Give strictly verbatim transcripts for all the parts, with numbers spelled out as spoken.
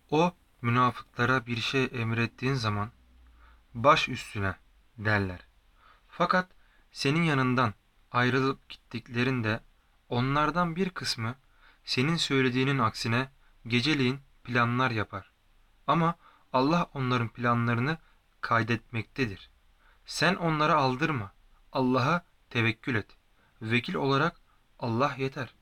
O münafıklara bir şey emrettiğin zaman baş üstüne derler. Fakat senin yanından ayrılıp gittiklerinde onlardan bir kısmı senin söylediğinin aksine geceleyin planlar yapar. Ama Allah onların planlarını kaydetmektedir. Sen onlara aldırma. Allah'a tevekkül et. Vekil olarak Allah yeter.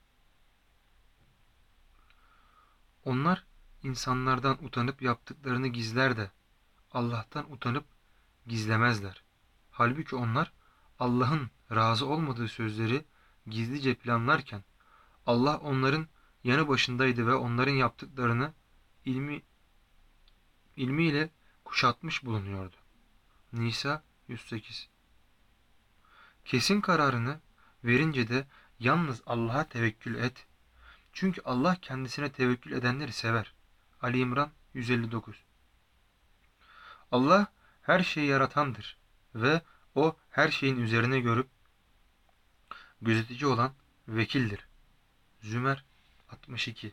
Onlar insanlardan utanıp yaptıklarını gizler de Allah'tan utanıp gizlemezler. Halbuki onlar Allah'ın razı olmadığı sözleri gizlice planlarken Allah onların yanı başındaydı ve onların yaptıklarını ilmi, ilmiyle kuşatmış bulunuyordu. Nisa yüz sekiz. Kesin kararını verince de yalnız Allah'a tevekkül et. Çünkü Allah kendisine tevekkül edenleri sever. Ali İmran yüz elli dokuz. Allah her şeyi yaratandır ve o her şeyin üzerine görüp gözetici olan vekildir. Zümer altmış iki.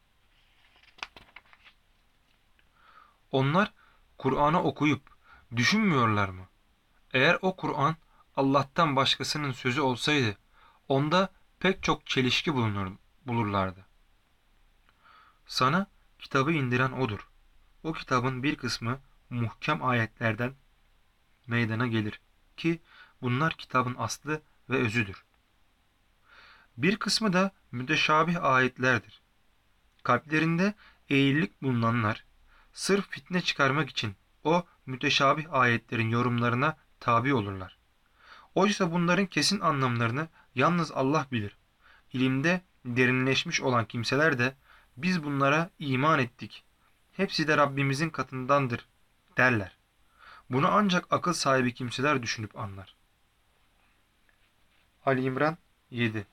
Onlar Kur'an'ı okuyup düşünmüyorlar mı? Eğer o Kur'an Allah'tan başkasının sözü olsaydı onda pek çok çelişki bulunur, bulurlardı. Sana kitabı indiren odur. O kitabın bir kısmı muhkem ayetlerden meydana gelir ki bunlar kitabın aslı ve özüdür. Bir kısmı da müteşabih ayetlerdir. Kalplerinde eğrilik bulunanlar sırf fitne çıkarmak için o müteşabih ayetlerin yorumlarına tabi olurlar. Oysa bunların kesin anlamlarını yalnız Allah bilir. İlimde derinleşmiş olan kimseler de biz bunlara iman ettik. Hepsi de Rabbimizin katındandır derler. Bunu ancak akıl sahibi kimseler düşünüp anlar. Ali İmran yedi.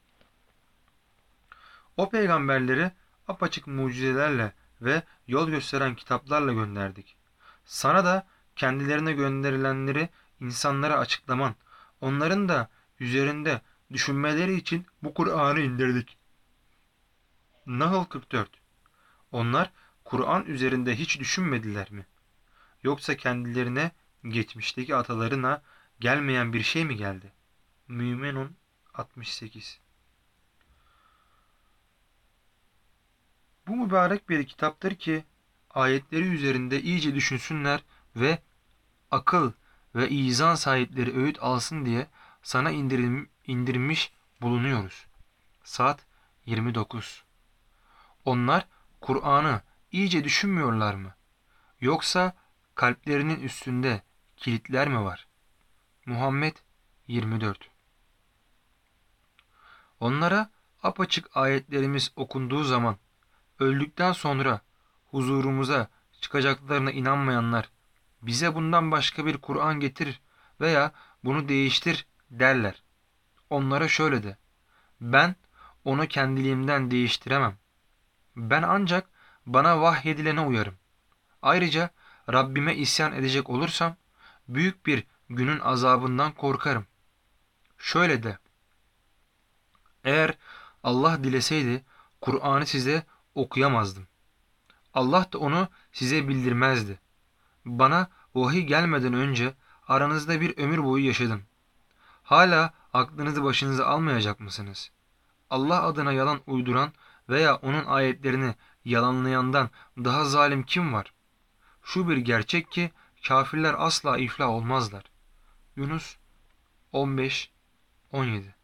O peygamberleri apaçık mucizelerle ve yol gösteren kitaplarla gönderdik. Sana da kendilerine gönderilenleri insanlara açıklaman, onların da üzerinde düşünmeleri için bu Kur'an'ı indirdik. Nahl kırk dört. Onlar Kur'an üzerinde hiç düşünmediler mi? Yoksa kendilerine geçmişteki atalarına gelmeyen bir şey mi geldi? Mü'minun altmış sekiz. Bu mübarek bir kitaptır ki ayetleri üzerinde iyice düşünsünler ve akıl ve izan sahipleri öğüt alsın diye sana indirim, indirmiş bulunuyoruz. Saat yirmi dokuz. Onlar Kur'an'ı iyice düşünmüyorlar mı? Yoksa kalplerinin üstünde kilitler mi var? Muhammed yirmi dört. Onlara apaçık ayetlerimiz okunduğu zaman öldükten sonra huzurumuza çıkacaklarına inanmayanlar bize bundan başka bir Kur'an getir veya bunu değiştir derler. Onlara şöyle de: ben onu kendiliğimden değiştiremem. Ben ancak bana vahyedilene uyarım. Ayrıca Rabbime isyan edecek olursam büyük bir günün azabından korkarım. Şöyle de: eğer Allah dileseydi Kur'an'ı size okuyamazdım. Allah da onu size bildirmezdi. Bana vahiy gelmeden önce aranızda bir ömür boyu yaşadım. Hala aklınızı başınıza almayacak mısınız? Allah adına yalan uyduran veya onun ayetlerini yalanlayandan daha zalim kim var? Şu bir gerçek ki kafirler asla iflah olmazlar. Yunus on beş on yedi.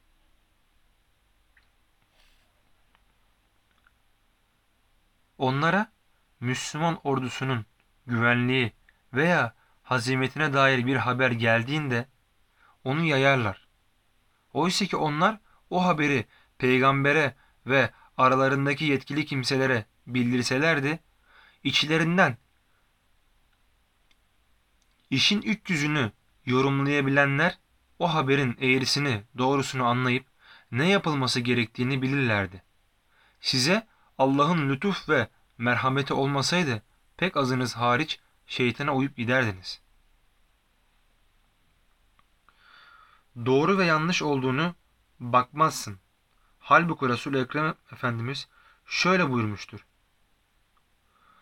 Onlara Müslüman ordusunun güvenliği veya hazimetine dair bir haber geldiğinde onu yayarlar. Oysa ki onlar o haberi peygambere ve aralarındaki yetkili kimselere bildirselerdi, içlerinden işin iç yüzünü yorumlayabilenler o haberin eğrisini doğrusunu anlayıp ne yapılması gerektiğini bilirlerdi. Size Allah'ın lütuf ve merhameti olmasaydı pek azınız hariç şeytana uyup giderdiniz. Doğru ve yanlış olduğunu bakmazsın. Halbuki Resul-i Ekrem Efendimiz şöyle buyurmuştur: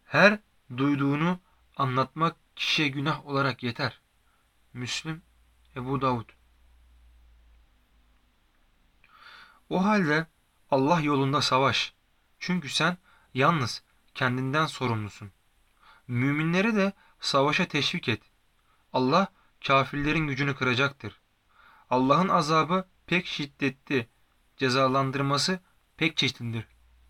Her duyduğunu anlatmak kişiye günah olarak yeter. Müslim, Ebu Davud. O halde Allah yolunda savaş. Çünkü sen yalnız kendinden sorumlusun. Müminleri de savaşa teşvik et. Allah kafirlerin gücünü kıracaktır. Allah'ın azabı pek şiddetli, cezalandırması pek çetindir.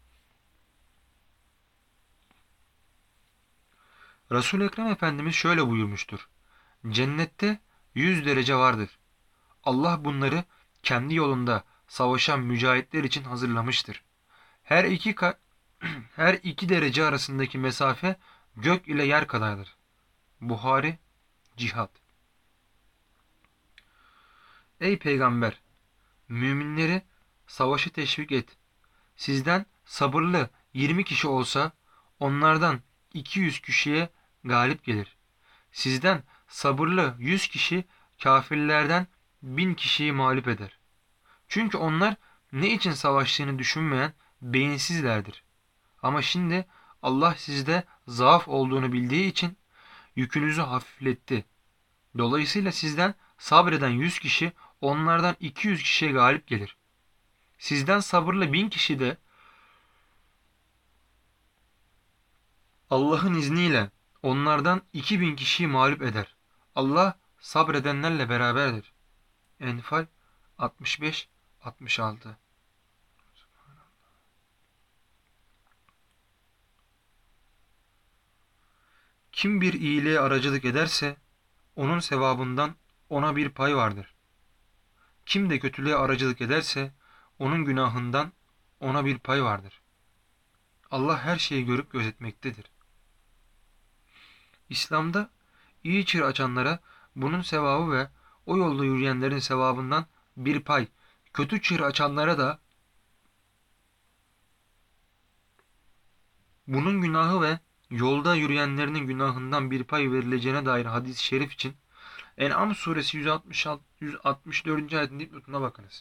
Resul-i Ekrem Efendimiz şöyle buyurmuştur. Cennette yüz derece vardır. Allah bunları kendi yolunda savaşan mücahitler için hazırlamıştır. Her iki her iki derece arasındaki mesafe gök ile yer kadardır. Buhari, Cihad. Ey peygamber, müminleri savaşı teşvik et. Sizden sabırlı yirmi kişi olsa onlardan iki yüz kişiye galip gelir. Sizden sabırlı yüz kişi kafirlerden bin kişiyi mağlup eder. Çünkü onlar ne için savaştığını düşünmeyen beyinsizlerdir. Ama şimdi Allah sizde zaaf olduğunu bildiği için yükünüzü hafifletti. Dolayısıyla sizden sabreden yüz kişi onlardan iki yüz kişiye galip gelir. Sizden sabırlı bin kişi de Allah'ın izniyle onlardan iki bin kişiyi mağlup eder. Allah sabredenlerle beraberdir. Enfal altmış beş altmış altı. Kim bir iyiliğe aracılık ederse onun sevabından ona bir pay vardır. Kim de kötülüğe aracılık ederse onun günahından ona bir pay vardır. Allah her şeyi görüp gözetmektedir. İslam'da iyi çığır açanlara bunun sevabı ve o yolda yürüyenlerin sevabından bir pay, kötü çığır açanlara da bunun günahı ve yolda yürüyenlerinin günahından bir pay verileceğine dair hadis-i şerif için En'am suresi yüz altmış altı, yüz altmış dördüncü ayetin dipnotuna bakınız.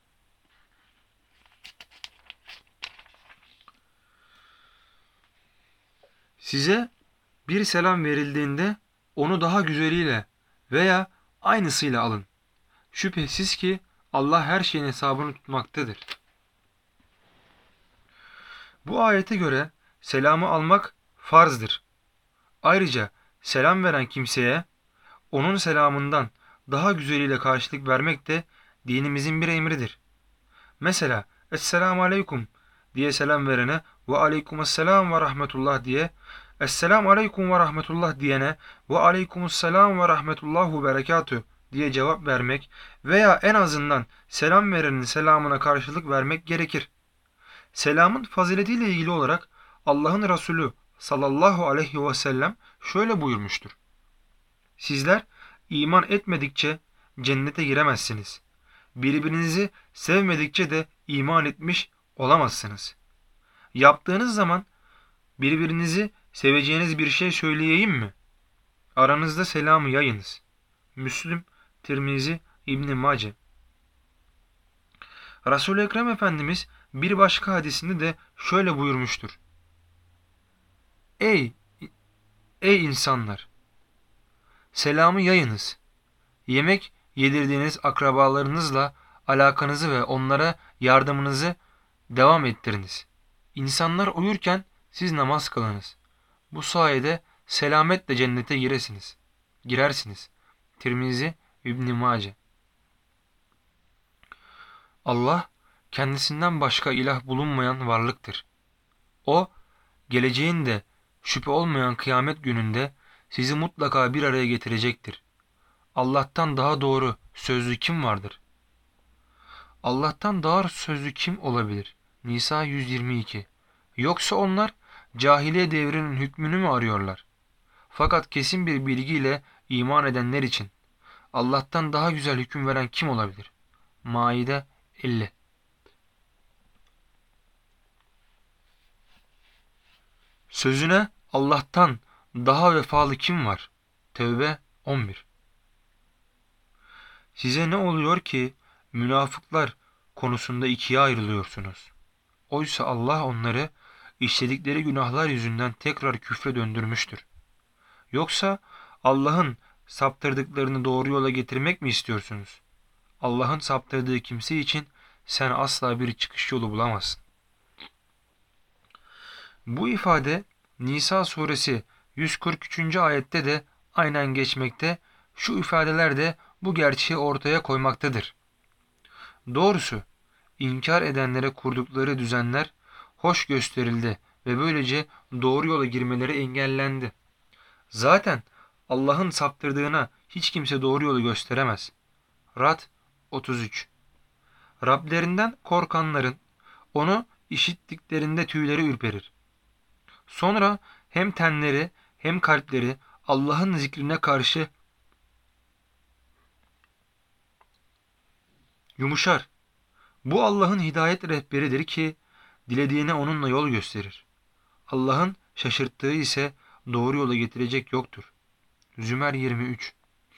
Size bir selam verildiğinde onu daha güzeliyle veya aynısıyla alın. Şüphesiz ki Allah her şeyin hesabını tutmaktadır. Bu ayete göre selamı almak farzdır. Ayrıca selam veren kimseye onun selamından daha güzeliyle karşılık vermek de dinimizin bir emridir. Mesela Esselamu Aleyküm diye selam verene ve Aleykümselam ve Rahmetullah diye, Esselamu Aleyküm ve Rahmetullah diyene ve Aleykümselam ve Rahmetullahu Berekatüh diye cevap vermek veya en azından selam verenin selamına karşılık vermek gerekir. Selamın faziletiyle ilgili olarak Allah'ın Resulü sallallahu aleyhi ve sellem şöyle buyurmuştur. Sizler iman etmedikçe cennete giremezsiniz. Birbirinizi sevmedikçe de iman etmiş olamazsınız. Yaptığınız zaman birbirinizi seveceğiniz bir şey söyleyeyim mi? Aranızda selamı yayınız. Müslüm, Tirmizi, İbn Mace. Resul-i Ekrem Efendimiz bir başka hadisinde de şöyle buyurmuştur. Ey ey insanlar! Selamı yayınız. Yemek yedirdiğiniz akrabalarınızla alakanızı ve onlara yardımınızı devam ettiriniz. İnsanlar uyurken siz namaz kılınız. Bu sayede selametle cennete giresiniz. Girersiniz. Tirmizi, İbn Mace. Allah kendisinden başka ilah bulunmayan varlıktır. O geleceğin de şüphe olmayan kıyamet gününde sizi mutlaka bir araya getirecektir. Allah'tan daha doğru sözlü kim vardır? Allah'tan daha sözlü kim olabilir? Nisa yüz yirmi iki. Yoksa onlar cahiliye devrinin hükmünü mü arıyorlar? Fakat kesin bir bilgiyle iman edenler için Allah'tan daha güzel hüküm veren kim olabilir? Maide elli. Sözüne Allah'tan daha vefalı kim var? Tevbe on bir. Size ne oluyor ki münafıklar konusunda ikiye ayrılıyorsunuz? Oysa Allah onları işledikleri günahlar yüzünden tekrar küfre döndürmüştür. Yoksa Allah'ın saptırdıklarını doğru yola getirmek mi istiyorsunuz? Allah'ın saptırdığı kimse için sen asla bir çıkış yolu bulamazsın. Bu ifade Nisa suresi yüz kırk üçüncü ayette de aynen geçmekte, şu ifadeler de bu gerçeği ortaya koymaktadır. Doğrusu inkar edenlere kurdukları düzenler hoş gösterildi ve böylece doğru yola girmeleri engellendi. Zaten Allah'ın saptırdığına hiç kimse doğru yolu gösteremez. Rad otuz üç. Rablerinden korkanların onu işittiklerinde tüyleri ürperir. Sonra hem tenleri hem kalpleri Allah'ın zikrine karşı yumuşar. Bu Allah'ın hidayet rehberidir ki dilediğine onunla yol gösterir. Allah'ın şaşırttığı ise doğru yola getirecek yoktur. Zümer yirmi üç.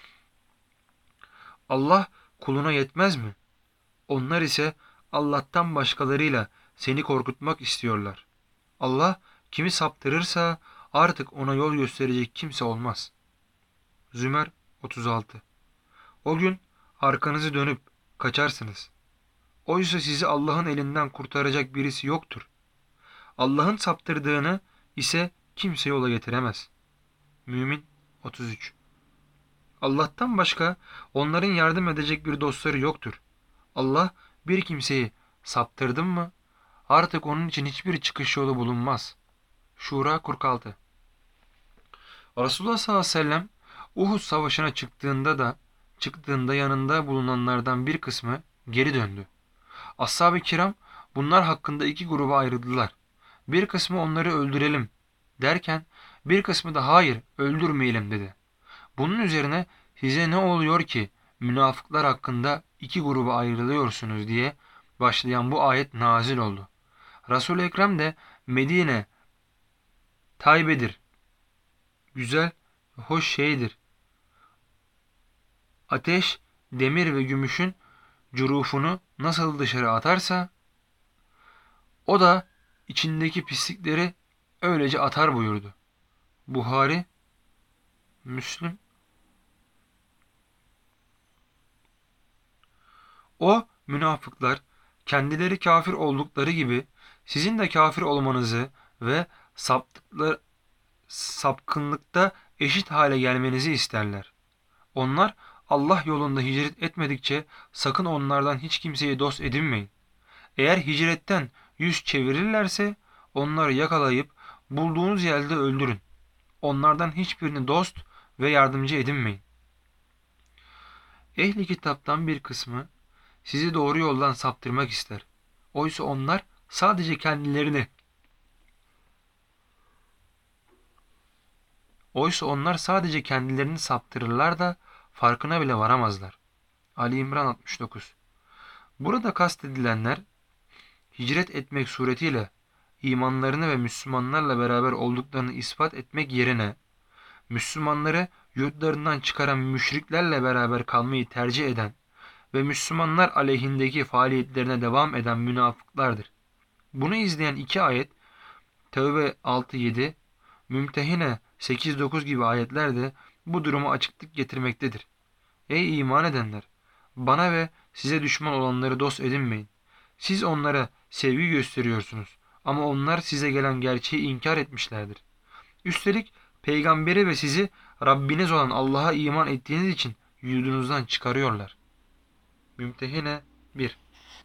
Allah kuluna yetmez mi? Onlar ise Allah'tan başkalarıyla seni korkutmak istiyorlar. Allah kimi saptırırsa artık ona yol gösterecek kimse olmaz. Zümer otuz altı. O gün arkanızı dönüp kaçarsınız. Oysa sizi Allah'ın elinden kurtaracak birisi yoktur. Allah'ın saptırdığını ise kimse yola getiremez. Mümin otuz üç. Allah'tan başka onların yardım edecek bir dostları yoktur. Allah bir kimseyi saptırdın mı artık onun için hiçbir çıkış yolu bulunmaz. Şura kırk altı. Resulullah sallallahu aleyhi ve sellem Uhud savaşına çıktığında da çıktığında yanında bulunanlardan bir kısmı geri döndü. Ashab-ı kiram bunlar hakkında iki gruba ayrıldılar. Bir kısmı onları öldürelim derken bir kısmı da hayır öldürmeyelim dedi. Bunun üzerine size ne oluyor ki münafıklar hakkında iki gruba ayrılıyorsunuz diye başlayan bu ayet nazil oldu. Resul-i Ekrem de Medine Taybe'dir. Güzel, hoş şeydir. Ateş, demir ve gümüşün cürufunu nasıl dışarı atarsa o da içindeki pislikleri öylece atar buyurdu. Buhari, Müslim. O münafıklar kendileri kafir oldukları gibi sizin de kafir olmanızı ve saptıkları, sapkınlıkta eşit hale gelmenizi isterler. Onlar Allah yolunda hicret etmedikçe sakın onlardan hiç kimseyi dost edinmeyin. Eğer hicretten yüz çevirirlerse onları yakalayıp bulduğunuz yerde öldürün. Onlardan hiçbirini dost ve yardımcı edinmeyin. Ehli kitaptan bir kısmı sizi doğru yoldan saptırmak ister. Oysa onlar sadece kendilerini Oysa onlar sadece kendilerini saptırırlar da farkına bile varamazlar. Ali İmran altmış dokuz. Burada kastedilenler hicret etmek suretiyle imanlarını ve Müslümanlarla beraber olduklarını ispat etmek yerine Müslümanları yurtlarından çıkaran müşriklerle beraber kalmayı tercih eden ve Müslümanlar aleyhindeki faaliyetlerine devam eden münafıklardır. Bunu izleyen iki ayet Tevbe altı yedi, Mümtehine sekiz dokuz gibi ayetler de bu duruma açıklık getirmektedir. Ey iman edenler! Bana ve size düşman olanları dost edinmeyin. Siz onlara sevgi gösteriyorsunuz ama onlar size gelen gerçeği inkar etmişlerdir. Üstelik peygamberi ve sizi Rabbiniz olan Allah'a iman ettiğiniz için yurdunuzdan çıkarıyorlar. Mümtehine bir.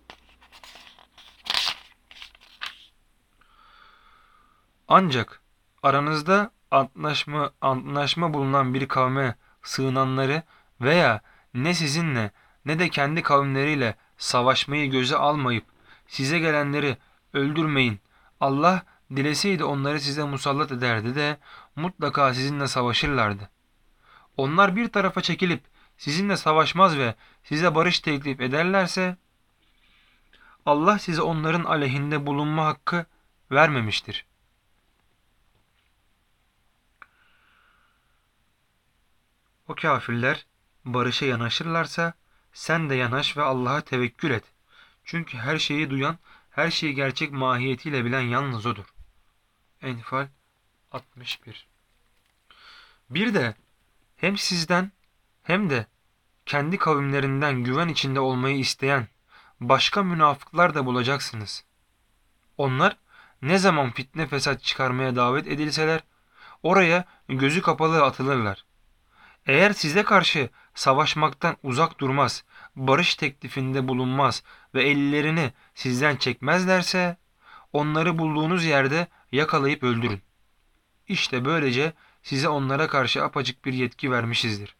Ancak aranızda antlaşma, antlaşma bulunan bir kavme sığınanları veya ne sizinle ne de kendi kavimleriyle savaşmayı göze almayıp size gelenleri öldürmeyin. Allah dileseydi onları size musallat ederdi de mutlaka sizinle savaşırlardı. Onlar bir tarafa çekilip sizinle savaşmaz ve size barış teklif ederlerse Allah size onların aleyhinde bulunma hakkı vermemiştir. O kafirler barışa yanaşırlarsa sen de yanaş ve Allah'a tevekkül et. Çünkü her şeyi duyan, her şeyi gerçek mahiyetiyle bilen yalnız O'dur. Enfal altmış bir. Bir de hem sizden hem de kendi kavimlerinden güven içinde olmayı isteyen başka münafıklar da bulacaksınız. Onlar ne zaman fitne fesat çıkarmaya davet edilseler oraya gözü kapalı atılırlar. Eğer size karşı savaşmaktan uzak durmaz, barış teklifinde bulunmaz ve ellerini sizden çekmezlerse onları bulduğunuz yerde yakalayıp öldürün. İşte böylece size onlara karşı apaçık bir yetki vermişizdir.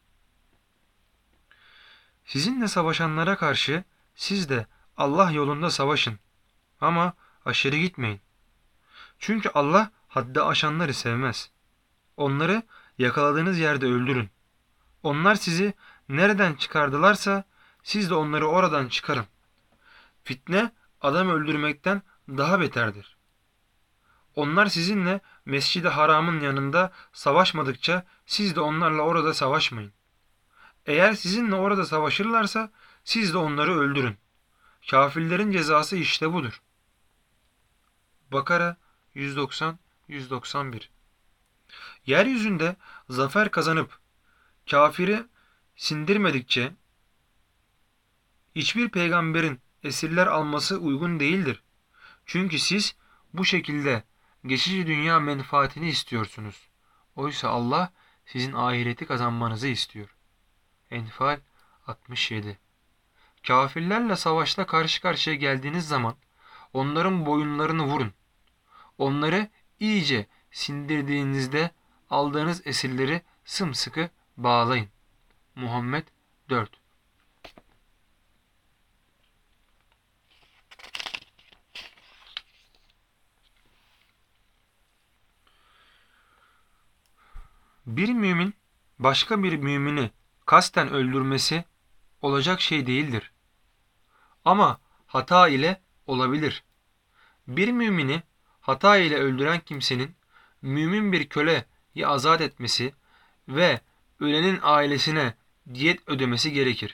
Sizinle savaşanlara karşı siz de Allah yolunda savaşın ama aşırı gitmeyin. Çünkü Allah haddi aşanları sevmez. Onları yakaladığınız yerde öldürün. Onlar sizi nereden çıkardılarsa siz de onları oradan çıkarın. Fitne adam öldürmekten daha beterdir. Onlar sizinle Mescid-i Haram'ın yanında savaşmadıkça siz de onlarla orada savaşmayın. Eğer sizinle orada savaşırlarsa siz de onları öldürün. Kafirlerin cezası işte budur. Bakara yüz doksan yüz doksan bir. Yeryüzünde zafer kazanıp kafiri sindirmedikçe hiçbir peygamberin esirler alması uygun değildir. Çünkü siz bu şekilde geçici dünya menfaatini istiyorsunuz. Oysa Allah sizin ahireti kazanmanızı istiyor. Enfal altmış yedi. Kafirlerle savaşta karşı karşıya geldiğiniz zaman onların boyunlarını vurun. Onları iyice sindirdiğinizde aldığınız esirleri sımsıkı bağlayın. Muhammed dört. Bir mümin başka bir mümini kasten öldürmesi olacak şey değildir. Ama hata ile olabilir. Bir mümini hata ile öldüren kimsenin mümin bir köleyi azat etmesi ve ölenin ailesine diyet ödemesi gerekir.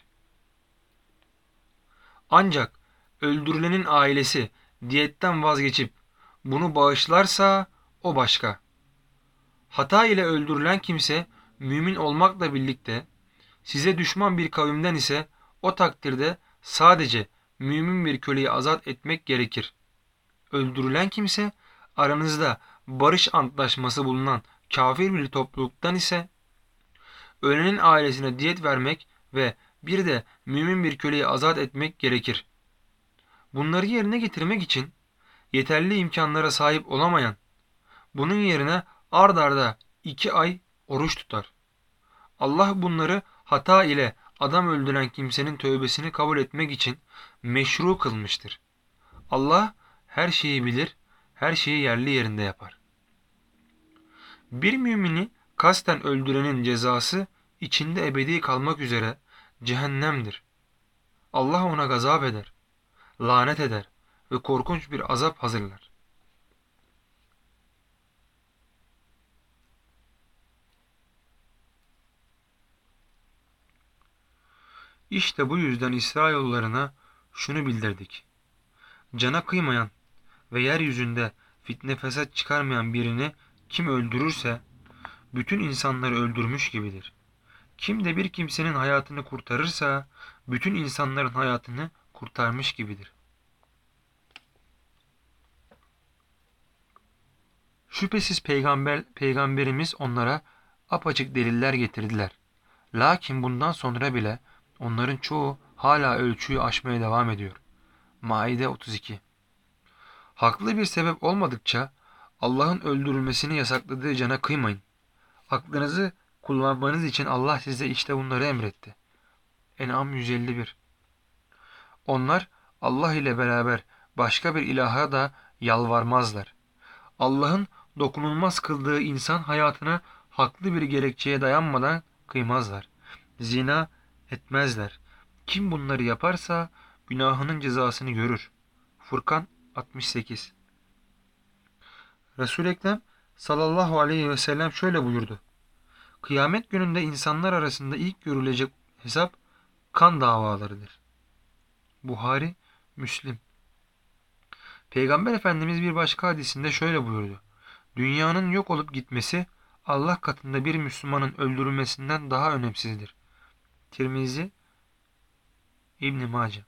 Ancak öldürülenin ailesi diyetten vazgeçip bunu bağışlarsa o başka. Hata ile öldürülen kimse mümin olmakla birlikte size düşman bir kavimden ise o takdirde sadece mümin bir köleyi azat etmek gerekir. Öldürülen kimse aranızda barış antlaşması bulunan kafir bir topluluktan ise ölenin ailesine diyet vermek ve bir de mümin bir köleyi azat etmek gerekir. Bunları yerine getirmek için yeterli imkanlara sahip olamayan, bunun yerine ard arda iki ay oruç tutar. Allah bunları hata ile adam öldüren kimsenin tövbesini kabul etmek için meşru kılmıştır. Allah her şeyi bilir, her şeyi yerli yerinde yapar. Bir mümini kasten öldürenin cezası içinde ebedi kalmak üzere cehennemdir. Allah ona gazap eder, lanet eder ve korkunç bir azap hazırlar. İşte bu yüzden İsrailoğullarına şunu bildirdik. Cana kıymayan ve yeryüzünde fitne fesat çıkarmayan birini kim öldürürse bütün insanları öldürmüş gibidir. Kim de bir kimsenin hayatını kurtarırsa bütün insanların hayatını kurtarmış gibidir. Şüphesiz peygamber, peygamberimiz onlara apaçık deliller getirdiler. Lakin bundan sonra bile onların çoğu hala ölçüyü aşmaya devam ediyor. Maide otuz iki. Haklı bir sebep olmadıkça Allah'ın öldürülmesini yasakladığı cana kıymayın. Aklınızı kullanmanız için Allah size işte bunları emretti. En'am yüz elli bir. Onlar Allah ile beraber başka bir ilaha da yalvarmazlar. Allah'ın dokunulmaz kıldığı insan hayatına haklı bir gerekçeye dayanmadan kıymazlar. Zina etmezler. Kim bunları yaparsa günahının cezasını görür. Furkan altmış sekiz. Resul-i Ekrem sallallahu aleyhi ve sellem şöyle buyurdu. Kıyamet gününde insanlar arasında ilk görülecek hesap kan davalarıdır. Buhari, Müslim. Peygamber Efendimiz bir başka hadisinde şöyle buyurdu. Dünyanın yok olup gitmesi Allah katında bir Müslümanın öldürülmesinden daha önemsizdir. Tirmizi, İbn Mace.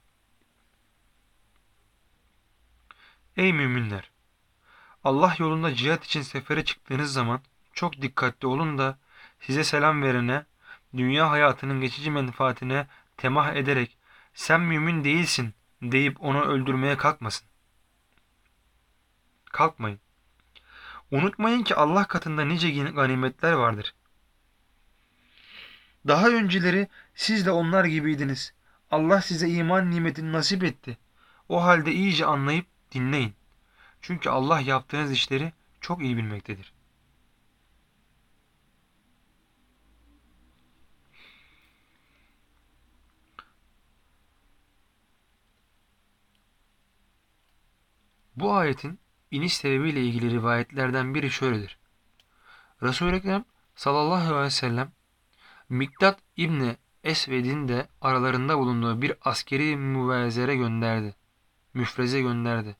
Ey müminler! Allah yolunda cihat için sefere çıktığınız zaman çok dikkatli olun da size selam verene, dünya hayatının geçici menfaatine temah ederek sen mümin değilsin deyip onu öldürmeye kalkmasın. Kalkmayın. Unutmayın ki Allah katında nice ganimetler vardır. Daha önceleri siz de onlar gibiydiniz. Allah size iman nimetini nasip etti. O halde iyice anlayıp dinleyin. Çünkü Allah yaptığınız işleri çok iyi bilmektedir. Bu ayetin iniş sebebiyle ilgili rivayetlerden biri şöyledir. Resul-i Ekrem sallallahu aleyhi ve sellem Miktat İbni Esved'in de aralarında bulunduğu bir askeri müvezere gönderdi. Müfreze gönderdi.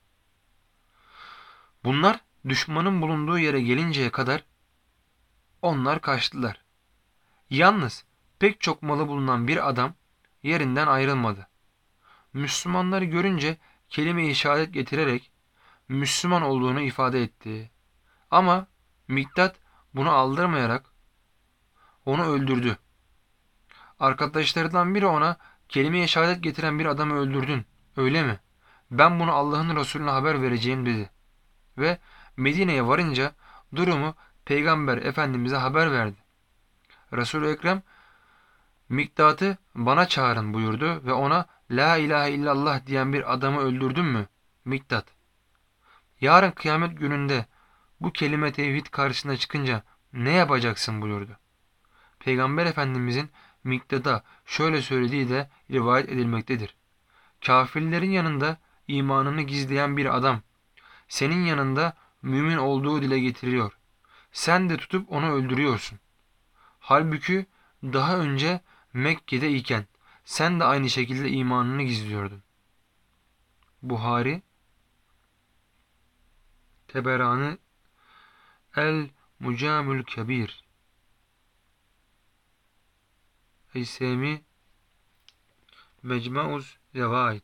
Bunlar düşmanın bulunduğu yere gelinceye kadar onlar kaçtılar. Yalnız pek çok malı bulunan bir adam yerinden ayrılmadı. Müslümanları görünce kelime-i şehadet getirerek Müslüman olduğunu ifade etti. Ama Miktat bunu aldırmayarak onu öldürdü. Arkadaşlarından biri ona kelime-i şehadet getiren bir adamı öldürdün. Öyle mi? Ben bunu Allah'ın Resulüne haber vereceğim dedi. Ve Medine'ye varınca durumu Peygamber Efendimiz'e haber verdi. Resul-i Ekrem Miktat'ı bana çağırın buyurdu ve ona La ilahe illallah diyen bir adamı öldürdün mü? Miktat. Yarın kıyamet gününde bu kelime tevhid karşısına çıkınca ne yapacaksın buyurdu. Peygamber Efendimizin Miktat'a şöyle söylediği de rivayet edilmektedir. Kafirlerin yanında imanını gizleyen bir adam, senin yanında mümin olduğu dile getiriliyor. Sen de tutup onu öldürüyorsun. Halbuki daha önce Mekke'de iken sen de aynı şekilde imanını gizliyordun. Buhari, Teberani, El Mucamül Kebir, Heysemi, Mecmuuz Zevaid.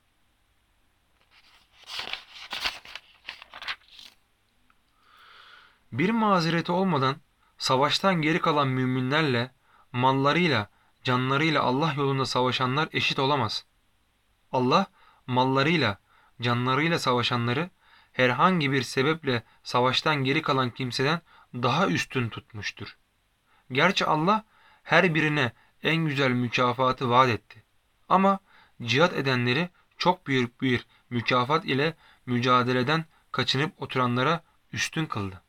Bir mazereti olmadan savaştan geri kalan müminlerle, mallarıyla, canlarıyla Allah yolunda savaşanlar eşit olamaz. Allah, mallarıyla, canlarıyla savaşanları herhangi bir sebeple savaştan geri kalan kimseden daha üstün tutmuştur. Gerçi Allah her birine en güzel mükafatı vaat etti. Ama cihat edenleri çok büyük bir mükafat ile mücadeleden kaçınıp oturanlara üstün kıldı.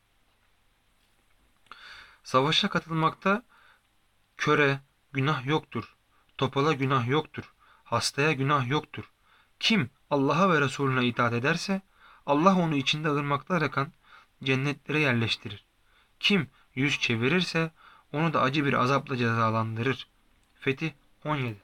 Savaşa katılmakta köre günah yoktur, topala günah yoktur, hastaya günah yoktur. Kim Allah'a ve Resulüne itaat ederse Allah onu içinde ırmaklar akan cennetlere yerleştirir. Kim yüz çevirirse onu da acı bir azapla cezalandırır. Fetih on yedi.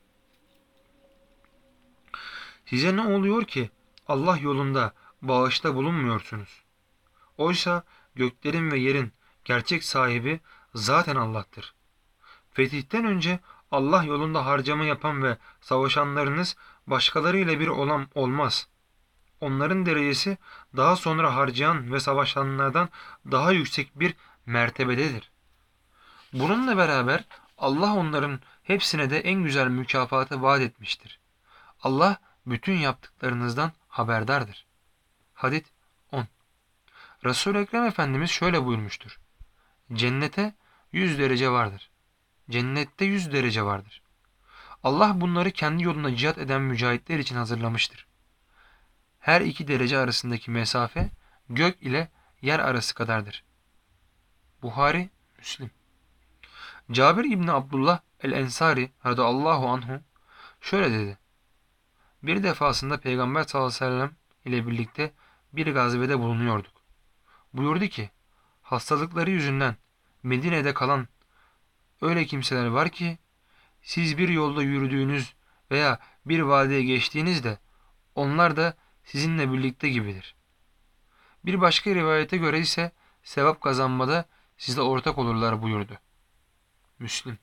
Size ne oluyor ki Allah yolunda bağışta bulunmuyorsunuz? Oysa göklerin ve yerin gerçek sahibi zaten Allah'tır. Fetihten önce Allah yolunda harcama yapan ve savaşanlarınız başkalarıyla bir olan olmaz. Onların derecesi daha sonra harcayan ve savaşanlardan daha yüksek bir mertebededir. Bununla beraber Allah onların hepsine de en güzel mükafatı vaat etmiştir. Allah bütün yaptıklarınızdan haberdardır. Hadid on. Resul-i Ekrem Efendimiz şöyle buyurmuştur. Cennete yüz derece vardır. Cennette yüz derece vardır. Allah bunları kendi yolunda cihat eden mücahitler için hazırlamıştır. Her iki derece arasındaki mesafe gök ile yer arası kadardır. Buhari, Müslim. Cabir İbni Abdullah el-Ensari radıyallahu anhu şöyle dedi. Bir defasında Peygamber sallallahu aleyhi ve sellem ile birlikte bir gazvede bulunuyorduk. Buyurdu ki, hastalıkları yüzünden Medine'de kalan öyle kimseler var ki, siz bir yolda yürüdüğünüz veya bir vadiye geçtiğinizde onlar da sizinle birlikte gibidir. Bir başka rivayete göre ise sevap kazanmada size ortak olurlar buyurdu. Müslim.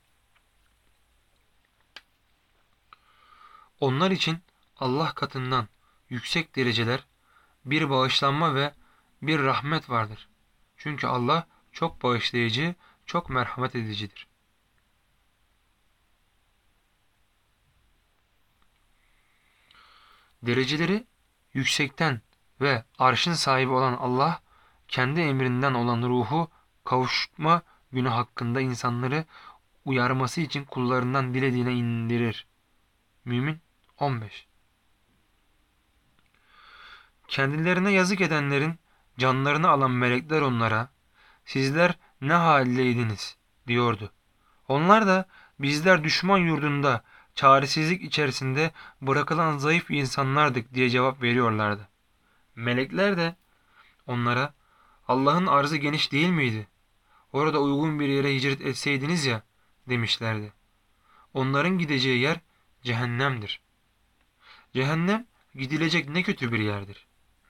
Onlar için Allah katından yüksek dereceler, bir bağışlanma ve bir rahmet vardır. Çünkü Allah çok bağışlayıcı, çok merhamet edicidir. Dereceleri yüksekten ve arşın sahibi olan Allah, kendi emrinden olan ruhu kavuşma günü hakkında insanları uyarması için kullarından dilediğine indirir. Mümin on beş. Kendilerine yazık edenlerin canlarını alan melekler onlara, sizler ne haldeydiniz diyordu. Onlar da bizler düşman yurdunda çaresizlik içerisinde bırakılan zayıf insanlardık diye cevap veriyorlardı. Melekler de onlara Allah'ın arzı geniş değil miydi? Orada uygun bir yere hicret etseydiniz ya demişlerdi. Onların gideceği yer cehennemdir. Cehennem gidilecek ne kötü bir yerdir.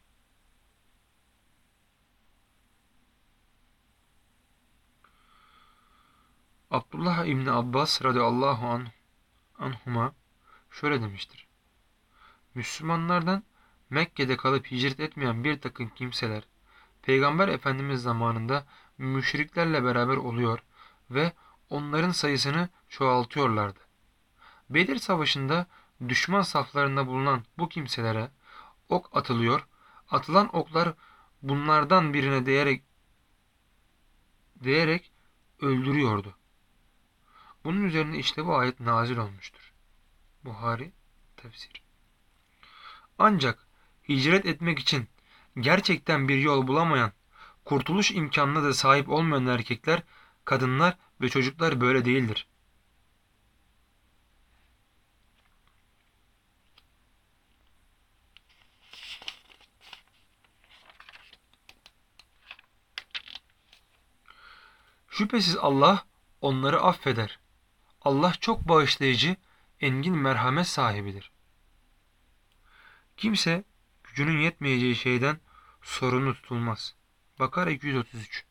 Abdullah İbni Abbas radıyallahu anh, anhuma şöyle demiştir. Müslümanlardan Mekke'de kalıp hicret etmeyen bir takım kimseler Peygamber Efendimiz zamanında müşriklerle beraber oluyor ve onların sayısını çoğaltıyorlardı. Bedir Savaşı'nda düşman saflarında bulunan bu kimselere ok atılıyor, atılan oklar bunlardan birine değerek değerek öldürüyordu. Bunun üzerine işte bu ayet nazil olmuştur. Buhari tefsir. Ancak hicret etmek için gerçekten bir yol bulamayan, kurtuluş imkanına da sahip olmayan erkekler, kadınlar ve çocuklar böyle değildir. Şüphesiz Allah onları affeder. Allah çok bağışlayıcı, engin merhamet sahibidir. Kimse gücünün yetmeyeceği şeyden sorumlu tutulmaz. Bakara iki yüz otuz üç.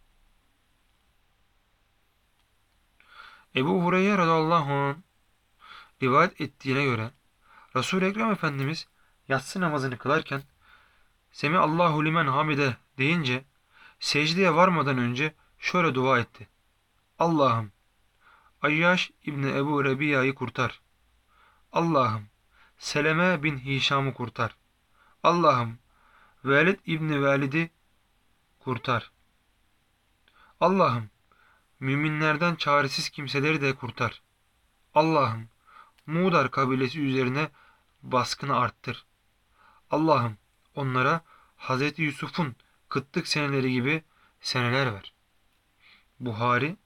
Ebu Hureyre radıyallahu anh rivayet ettiğine göre Resul-i Ekrem Efendimiz yatsı namazını kılarken Semi Allahu limen hamide deyince secdeye varmadan önce şöyle dua etti. Allah'ım Ayyaş İbni Ebu Rebiya'yı kurtar. Allah'ım Seleme bin Hişam'ı kurtar. Allah'ım Velid İbni Velid'i kurtar. Allah'ım müminlerden çaresiz kimseleri de kurtar. Allah'ım Mudar kabilesi üzerine baskını arttır. Allah'ım onlara Hazreti Yusuf'un kıtlık seneleri gibi seneler ver. Buhari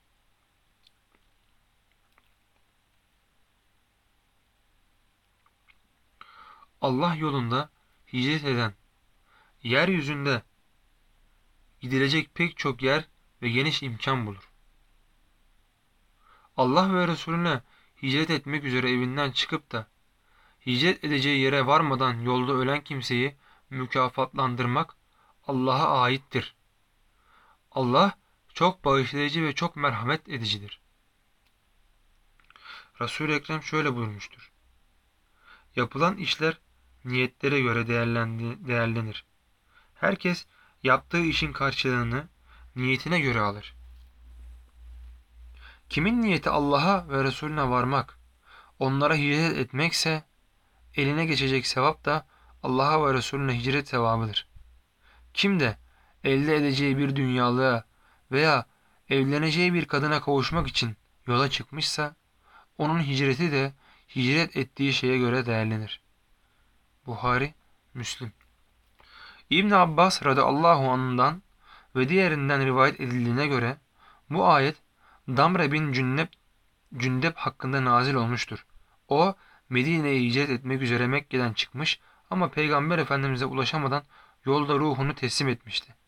Allah yolunda hicret eden, yeryüzünde gidilecek pek çok yer ve geniş imkan bulur. Allah ve Resulüne hicret etmek üzere evinden çıkıp da hicret edeceği yere varmadan yolda ölen kimseyi mükafatlandırmak Allah'a aittir. Allah çok bağışlayıcı ve çok merhamet edicidir. Resul-i Ekrem şöyle buyurmuştur. Yapılan işler niyetlere göre değerlenir. Herkes yaptığı işin karşılığını niyetine göre alır. Kimin niyeti Allah'a ve Resulüne varmak, onlara hicret etmekse, eline geçecek sevap da Allah'a ve Resulüne hicret sevabıdır. Kim de elde edeceği bir dünyalığa veya evleneceği bir kadına kavuşmak için yola çıkmışsa, onun hicreti de hicret ettiği şeye göre değerlenir. Buhari, Müslim. İbn Abbas radıyallahu anh'dan ve diğerinden rivayet edildiğine göre bu ayet Damre bin Cünnep, Cündep hakkında nazil olmuştur. O Medine'ye hicret etmek üzere Mekke'den çıkmış ama Peygamber Efendimiz'e ulaşamadan yolda ruhunu teslim etmişti.